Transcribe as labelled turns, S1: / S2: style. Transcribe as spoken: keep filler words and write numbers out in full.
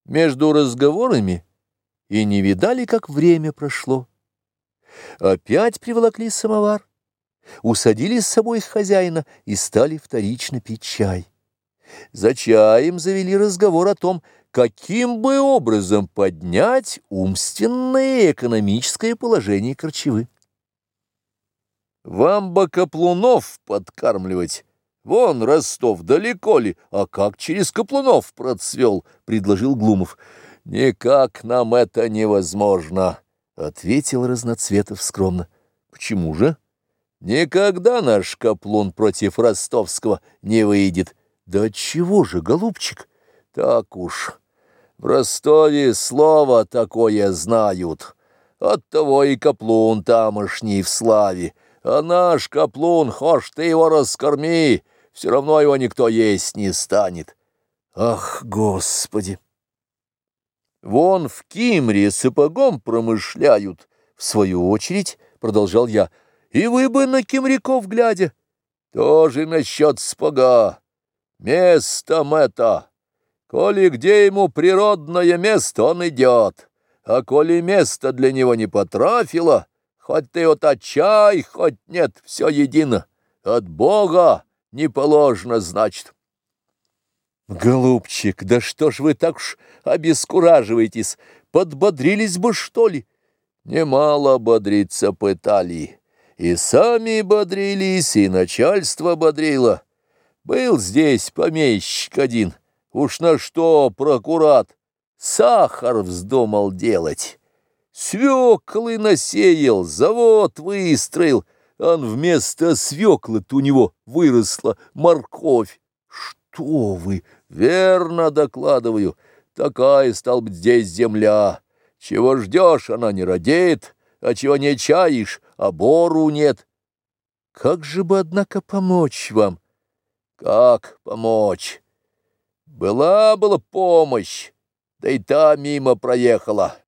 S1: Между разговорами и не видали, как время прошло. Опять приволокли самовар, усадили с собой хозяина и стали вторично пить чай. За чаем завели разговор о том, каким бы образом поднять умственное и экономическое положение Корчевы. «Вам бы Каплунов подкармливать. Вон Ростов, далеко ли, а как через Каплунов процвел?» — предложил Глумов. «Никак нам это невозможно», — ответил Разноцветов скромно. «Почему же? Никогда наш Каплун против ростовского не выйдет». «Да отчего же, голубчик?» «Так уж, в Ростове слово такое знают. Оттого и Каплун тамошний в славе. А наш Каплун, хошь ты его раскорми, все равно его никто есть не станет». «Ах, Господи!» «Вон в Кимре сапогом промышляют», — в свою очередь продолжал я. «И вы бы на кимряков глядя». «Тоже насчет сапога. Местом это. Коли где ему природное место, он идет. А коли место для него не потрафило, хоть ты вот отчай, хоть нет, все едино. От Бога не положено, значит». «Голубчик, да что ж вы так уж обескураживаетесь? Подбодрились бы, что ли?» «Немало бодриться пытали. И сами бодрились, и начальство бодрило. Был здесь помещик один, уж на что прокурат, сахар вздумал делать. Свеклы насеял, завод выстроил, он вместо свеклы-то у него выросла морковь. Что вы, верно докладываю, такая, стал быть, здесь земля. Чего ждешь, она не родит, а чего не чаешь, а бору нет. Как же бы, однако, помочь вам? Как помочь? Была была помощь, да и та мимо проехала.